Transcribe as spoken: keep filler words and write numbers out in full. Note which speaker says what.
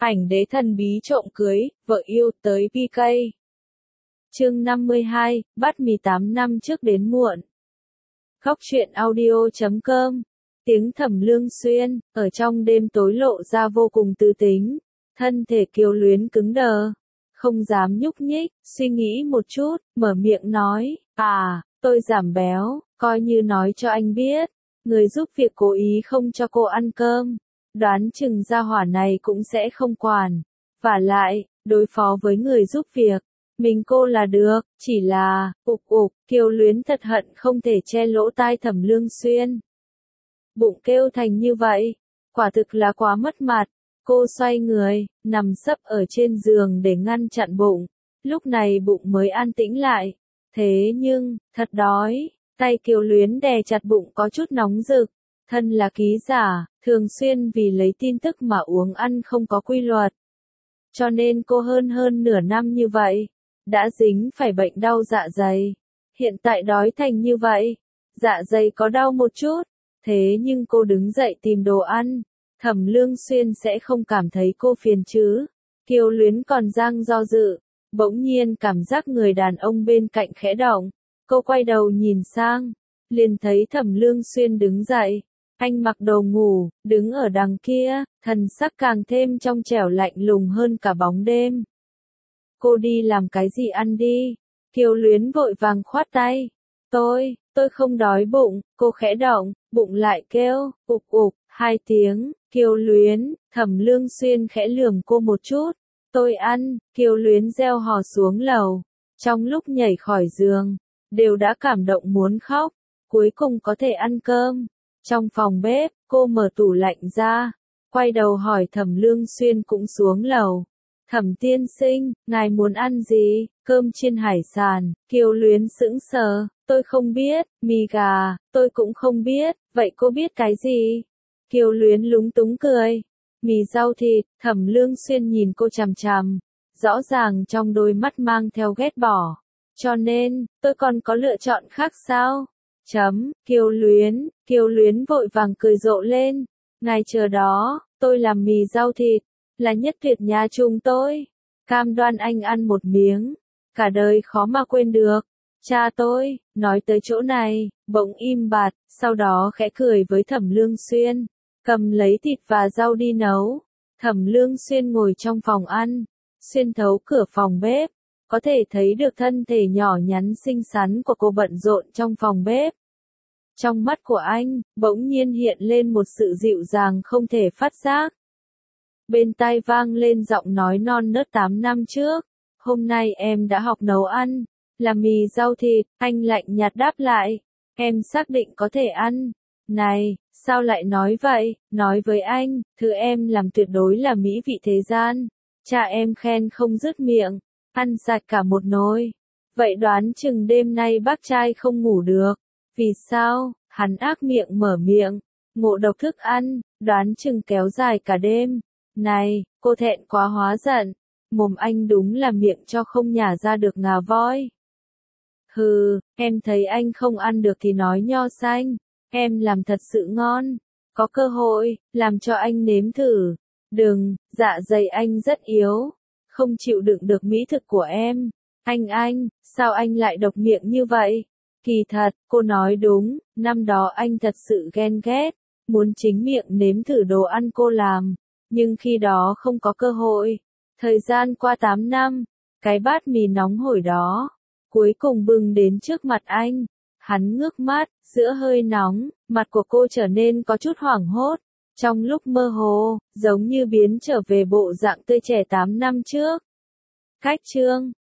Speaker 1: Ảnh đế thần bí trộm cưới, vợ yêu tới pê ca. Chương năm mươi hai, bắt mì tám năm trước đến muộn. Góc truyện audio chấm com. Tiếng Thẩm Lương Xuyên, ở trong đêm tối lộ ra vô cùng tư tính. Thân thể kiều luyến cứng đờ. Không dám nhúc nhích, suy nghĩ một chút, mở miệng nói, à, tôi giảm béo, coi như nói cho anh biết. Người giúp việc cố ý không cho cô ăn cơm. Đoán chừng gia hỏa này cũng sẽ không quản. Vả lại, đối phó với người giúp việc, mình cô là được, chỉ là, ục ục, kiều luyến thật hận không thể che lỗ tai Thẩm Lương Xuyên. Bụng kêu thành như vậy, quả thực là quá mất mặt. Cô xoay người, nằm sấp ở trên giường để ngăn chặn bụng. Lúc này bụng mới an tĩnh lại. Thế nhưng, thật đói, tay kiều luyến đè chặt bụng có chút nóng rực. Thân là ký giả, thường xuyên vì lấy tin tức mà uống ăn không có quy luật. Cho nên cô hơn hơn nửa năm như vậy, đã dính phải bệnh đau dạ dày. Hiện tại đói thành như vậy, dạ dày có đau một chút, thế nhưng cô đứng dậy tìm đồ ăn. Thẩm Lương Xuyên sẽ không cảm thấy cô phiền chứ. Kiều luyến còn đang do dự, bỗng nhiên cảm giác người đàn ông bên cạnh khẽ động. Cô quay đầu nhìn sang, liền thấy Thẩm Lương Xuyên đứng dậy. Anh mặc đồ ngủ, đứng ở đằng kia, thần sắc càng thêm trong trẻo lạnh lùng hơn cả bóng đêm. Cô đi làm cái gì ăn đi? Kiều luyến vội vàng khoát tay. Tôi, tôi không đói bụng, cô khẽ động, bụng lại kêu, ục ục, hai tiếng. Kiều luyến, Thẩm Lương Xuyên khẽ lườm cô một chút. Tôi ăn, Kiều luyến reo hò xuống lầu. Trong lúc nhảy khỏi giường, đều đã cảm động muốn khóc. Cuối cùng có thể ăn cơm. Trong phòng bếp, cô mở tủ lạnh ra, quay đầu hỏi Thẩm Lương Xuyên cũng xuống lầu. Thẩm tiên sinh, ngài muốn ăn gì? Cơm chiên hải sản. Kiều luyến sững sờ, tôi không biết. Mì gà, tôi cũng không biết. Vậy cô biết cái gì? Kiều luyến lúng túng cười. Mì rau thịt. Thẩm Lương Xuyên nhìn cô chằm chằm, rõ ràng trong đôi mắt mang theo ghét bỏ. Cho nên, tôi còn có lựa chọn khác sao? Chấm, Kiều luyến, Kiều luyến vội vàng cười rộ lên. Ngài chờ đó, tôi làm mì rau thịt, là nhất tuyệt nhà chúng tôi. Cam đoan anh ăn một miếng, cả đời khó mà quên được. Cha tôi, nói tới chỗ này, bỗng im bặt, sau đó khẽ cười với Thẩm Lương Xuyên, cầm lấy thịt và rau đi nấu. Thẩm Lương Xuyên ngồi trong phòng ăn, xuyên thấu cửa phòng bếp. Có thể thấy được thân thể nhỏ nhắn xinh xắn của cô bận rộn trong phòng bếp. Trong mắt của anh, bỗng nhiên hiện lên một sự dịu dàng không thể phát giác. Bên tai vang lên giọng nói non nớt tám năm trước. Hôm nay em đã học nấu ăn, là mì rau thịt, anh lạnh nhạt đáp lại. Em xác định có thể ăn. Này, sao lại nói vậy, nói với anh, thứ em làm tuyệt đối là mỹ vị thế gian. Cha em khen không dứt miệng. Ăn sạch cả một nồi. Vậy đoán chừng đêm nay bác trai không ngủ được. Vì sao? Hắn ác miệng mở miệng. Ngộ độc thức ăn, đoán chừng kéo dài cả đêm. Này, cô thẹn quá hóa giận. Mồm anh đúng là miệng cho không nhả ra được ngà voi. Hừ, em thấy anh không ăn được thì nói nho xanh. Em làm thật sự ngon. Có cơ hội, làm cho anh nếm thử. Đừng, dạ dày anh rất yếu. Không chịu đựng được mỹ thực của em. Anh anh, sao anh lại độc miệng như vậy? Kỳ thật, cô nói đúng, năm đó anh thật sự ghen ghét, muốn chính miệng nếm thử đồ ăn cô làm, nhưng khi đó không có cơ hội. Thời gian qua tám năm, cái bát mì nóng hổi đó, cuối cùng bừng đến trước mặt anh. Hắn ngước mắt, giữa hơi nóng, mặt của cô trở nên có chút hoảng hốt. Trong lúc mơ hồ, giống như biến trở về bộ dạng tươi trẻ tám năm trước. Cách chương